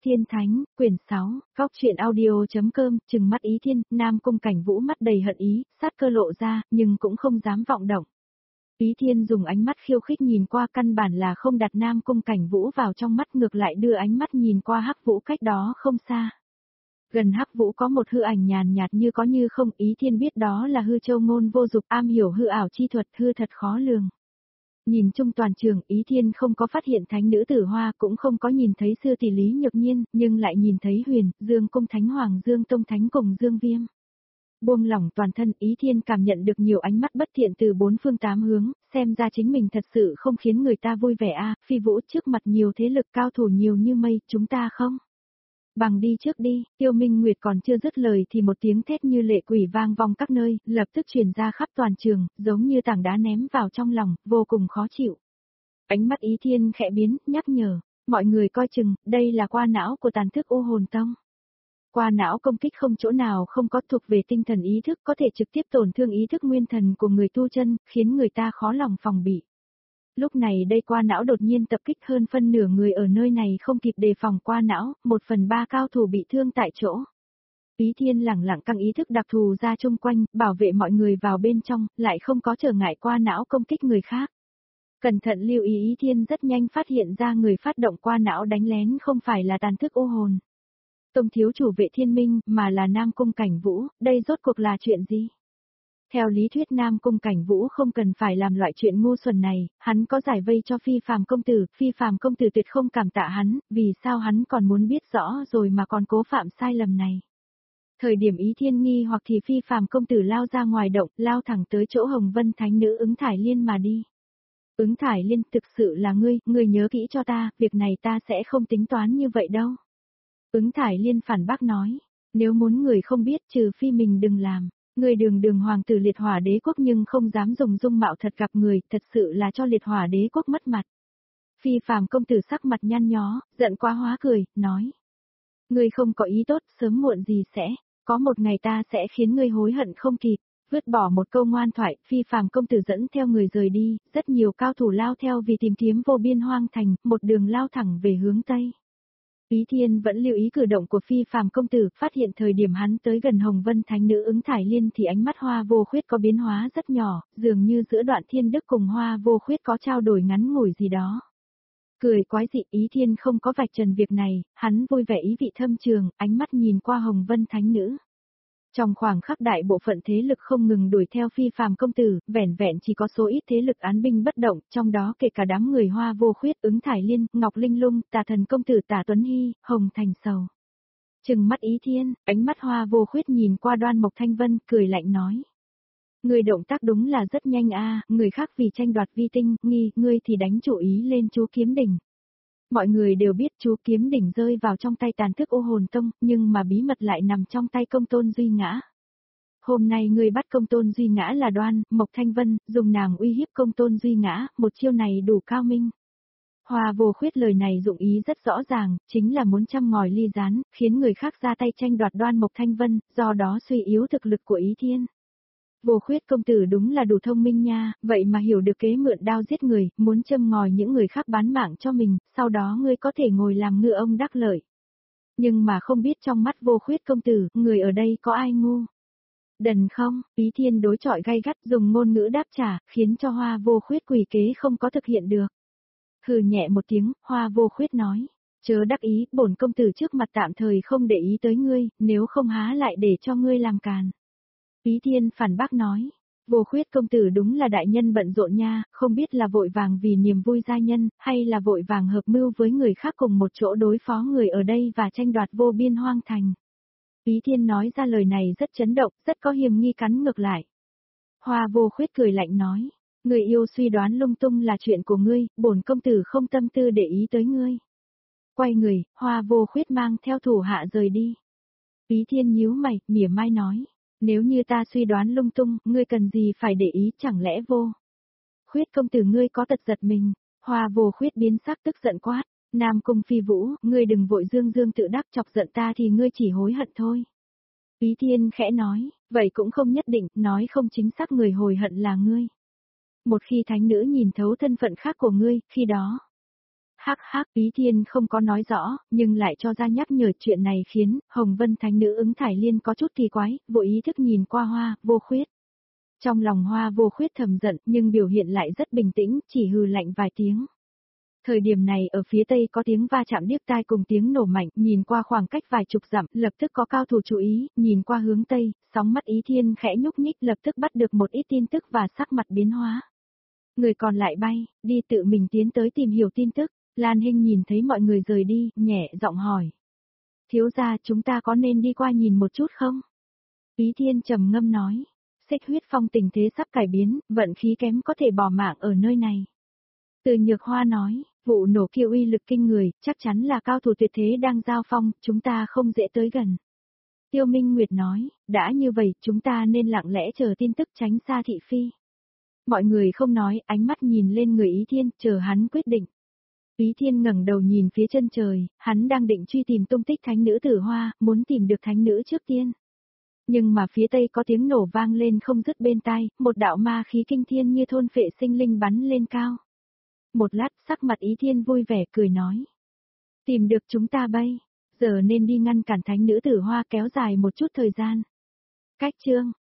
Tiên Thánh, quyển 6, góc truyện audio.com, trừng mắt Ý Thiên, Nam Cung Cảnh Vũ mắt đầy hận ý, sát cơ lộ ra, nhưng cũng không dám vọng động. Ý Thiên dùng ánh mắt khiêu khích nhìn qua, căn bản là không đặt Nam Cung Cảnh Vũ vào trong mắt, ngược lại đưa ánh mắt nhìn qua Hắc Vũ cách đó không xa. Gần Hắc Vũ có một hư ảnh nhàn nhạt như có như không, Ý Thiên biết đó là hư châu ngôn vô dục, am hiểu hư ảo chi thuật, hư thật khó lường. Nhìn chung toàn trường, Ý Thiên không có phát hiện thánh nữ Tử Hoa, cũng không có nhìn thấy sư tỷ Lý Nhược Nhiên, nhưng lại nhìn thấy Huyền, Dương Cung Thánh Hoàng Dương Tông Thánh cùng Dương Viêm. Buông lỏng toàn thân, Ý Thiên cảm nhận được nhiều ánh mắt bất thiện từ bốn phương tám hướng, xem ra chính mình thật sự không khiến người ta vui vẻ a. Phi Vũ, trước mặt nhiều thế lực cao thủ nhiều như mây, chúng ta không bằng đi trước đi. Tiêu Minh Nguyệt còn chưa dứt lời thì một tiếng thét như lệ quỷ vang vọng các nơi, lập tức truyền ra khắp toàn trường, giống như tảng đá ném vào trong lòng, vô cùng khó chịu. Ánh mắt Ý Thiên khẽ biến, nhắc nhở, mọi người coi chừng, đây là qua não của tàn thức U Hồn Tông. Qua não công kích không chỗ nào không có, thuộc về tinh thần ý thức, có thể trực tiếp tổn thương ý thức nguyên thần của người tu chân, khiến người ta khó lòng phòng bị. Lúc này đây qua não đột nhiên tập kích, hơn phân nửa người ở nơi này không kịp đề phòng qua não, 1/3 cao thủ bị thương tại chỗ. Ý Thiên lẳng lặng căng ý thức đặc thù ra chung quanh, bảo vệ mọi người vào bên trong, lại không có trở ngại qua não công kích người khác. Cẩn thận lưu ý, Ý Thiên rất nhanh phát hiện ra người phát động qua não đánh lén không phải là tàn thức ô hồn Tông thiếu chủ Vệ Thiên Minh, mà là Nam Cung Cảnh Vũ, đây rốt cuộc là chuyện gì? Theo lý thuyết Nam Cung Cảnh Vũ không cần phải làm loại chuyện ngu xuẩn này, hắn có giải vây cho Phi Phàm công tử tuyệt không cảm tạ hắn, vì sao hắn còn muốn biết rõ rồi mà còn cố phạm sai lầm này. Thời điểm Ý Thiên nghi hoặc thì Phi Phàm công tử lao ra ngoài động, lao thẳng tới chỗ Hồng Vân Thánh nữ Ứng Thải Liên mà đi. Ứng Thải Liên, thực sự là ngươi nhớ kỹ cho ta, việc này ta sẽ không tính toán như vậy đâu. Ứng Thải Liên phản bác nói, nếu muốn người không biết trừ phi mình đừng làm. Người đường hoàng tử liệt hỏa đế quốc nhưng không dám dùng dung mạo thật gặp người, thật sự là cho liệt hỏa đế quốc mất mặt. Phi Phàm công tử sắc mặt nhăn nhó, giận quá hóa cười, nói. Ngươi không có ý tốt, sớm muộn gì sẽ, có một ngày ta sẽ khiến ngươi hối hận không kịp. Vứt bỏ một câu ngoan thoại, Phi Phàm công tử dẫn theo người rời đi, rất nhiều cao thủ lao theo vì tìm kiếm vô biên hoang thành, một đường lao thẳng về hướng Tây. Ý Thiên vẫn lưu ý cử động của Phi Phàm công tử, phát hiện thời điểm hắn tới gần Hồng Vân Thánh nữ Ứng Thải Liên thì ánh mắt Hoa Vô Khuyết có biến hóa rất nhỏ, dường như giữa Đoạn Thiên Đức cùng Hoa Vô Khuyết có trao đổi ngắn ngủi gì đó. Cười quái dị, Ý Thiên không có vạch trần việc này, hắn vui vẻ ý vị thâm trường, ánh mắt nhìn qua Hồng Vân Thánh nữ. Trong khoảng khắc đại bộ phận thế lực không ngừng đuổi theo Phi Phàm công tử, vẻn vẹn chỉ có số ít thế lực án binh bất động, trong đó kể cả đám người Hoa Vô Khuyết, Ứng Thải Liên, Ngọc Linh Lung, Tà Thần công tử Tả Tuấn Hy, Hồng Thành Sầu. Trừng mắt Ý Thiên, ánh mắt Hoa Vô Khuyết nhìn qua Đoan Mộc Thanh Vân, cười lạnh nói: "Người động tác đúng là rất nhanh a, người khác vì tranh đoạt vi tinh, ngươi thì đánh chủ ý lên chú Kiếm Đỉnh." Mọi người đều biết chú Kiếm Đỉnh rơi vào trong tay tàn thức Ô Hồn Tông, nhưng mà bí mật lại nằm trong tay Công Tôn Duy Ngã. Hôm nay ngươi bắt Công Tôn Duy Ngã là Đoan Mộc Thanh Vân, dùng nàng uy hiếp Công Tôn Duy Ngã, một chiêu này đủ cao minh. Hoa Vô Khuyết lời này dụng ý rất rõ ràng, chính là muốn châm ngòi ly gián, khiến người khác ra tay tranh đoạt Đoan Mộc Thanh Vân, do đó suy yếu thực lực của Ý Thiên. Vô Khuyết công tử đúng là đủ thông minh nha, vậy mà hiểu được kế mượn đao giết người, muốn châm ngòi những người khác bán mạng cho mình, sau đó ngươi có thể ngồi làm ngựa ông đắc lợi. Nhưng mà không biết trong mắt Vô Khuyết công tử, người ở đây có ai ngu? Đần không? Ý Thiên đối chọi gay gắt, dùng ngôn ngữ đáp trả, khiến cho Hoa Vô Khuyết quỷ kế không có thực hiện được. Hừ nhẹ một tiếng, Hoa Vô Khuyết nói: "Chớ đắc ý, bổn công tử trước mặt tạm thời không để ý tới ngươi, nếu không há lại để cho ngươi làm càn." Ý Thiên phản bác nói: "Vô Khuyết công tử đúng là đại nhân bận rộn nha, không biết là vội vàng vì niềm vui gia nhân, hay là vội vàng hợp mưu với người khác cùng một chỗ đối phó người ở đây và tranh đoạt vô biên hoang thành." Ý Thiên nói ra lời này rất chấn động, rất có hiềm nghi cắn ngược lại. Hoa Vô Khuyết cười lạnh nói: "Người yêu suy đoán lung tung là chuyện của ngươi, bổn công tử không tâm tư để ý tới ngươi." Quay người, Hoa Vô Khuyết mang theo thủ hạ rời đi. Ý Thiên nhíu mày, mỉa mai nói: "Nếu như ta suy đoán lung tung, ngươi cần gì phải để ý, chẳng lẽ Vô Khuyết công tử ngươi có tật giật mình?" Hoa Vô Khuyết biến sắc tức giận quát: "Nam Cung Phi Vũ, ngươi đừng vội dương dương tự đắc, chọc giận ta thì ngươi chỉ hối hận thôi." Ý Thiên khẽ nói: "Vậy cũng không nhất định, nói không chính xác người hồi hận là ngươi. Một khi thánh nữ nhìn thấu thân phận khác của ngươi, khi đó Hắc hắc, Ý Thiên không có nói rõ, nhưng lại cho ra nhắc nhở chuyện này khiến Hồng Vân Thánh Nữ ứng Thải Liên có chút kỳ quái, vội ý thức nhìn qua Hoa Vô Khuyết. Trong lòng Hoa Vô Khuyết thầm giận nhưng biểu hiện lại rất bình tĩnh, chỉ hừ lạnh vài tiếng. Thời điểm này ở phía tây có tiếng va chạm điếc tai cùng tiếng nổ mạnh, nhìn qua khoảng cách vài chục dặm, lập tức có cao thủ chú ý, nhìn qua hướng tây, sóng mắt Ý Thiên khẽ nhúc nhích lập tức bắt được một ít tin tức và sắc mặt biến hóa. Người còn lại bay, đi tự mình tiến tới tìm hiểu tin tức, Lan Hinh nhìn thấy mọi người rời đi, nhẹ giọng hỏi. Thiếu gia chúng ta có nên đi qua nhìn một chút không? Ý Thiên trầm ngâm nói, Xích Huyết Phong tình thế sắp cải biến, vận khí kém có thể bỏ mạng ở nơi này. Từ Nhược Hoa nói, vụ nổ kia uy lực kinh người, chắc chắn là cao thủ tuyệt thế đang giao phong, chúng ta không dễ tới gần. Tiêu Minh Nguyệt nói, đã như vậy, chúng ta nên lặng lẽ chờ tin tức tránh xa thị phi. Mọi người không nói, ánh mắt nhìn lên người Ý Thiên, chờ hắn quyết định. Ý Thiên ngẩng đầu nhìn phía chân trời, hắn đang định truy tìm tung tích thánh nữ Tử Hoa, muốn tìm được thánh nữ trước tiên. Nhưng mà phía tây có tiếng nổ vang lên không dứt bên tai, một đạo ma khí kinh thiên như thôn phệ sinh linh bắn lên cao. Một lát, sắc mặt Ý Thiên vui vẻ cười nói. Tìm được chúng ta bây giờ nên đi ngăn cản thánh nữ Tử Hoa kéo dài một chút thời gian. Cách chương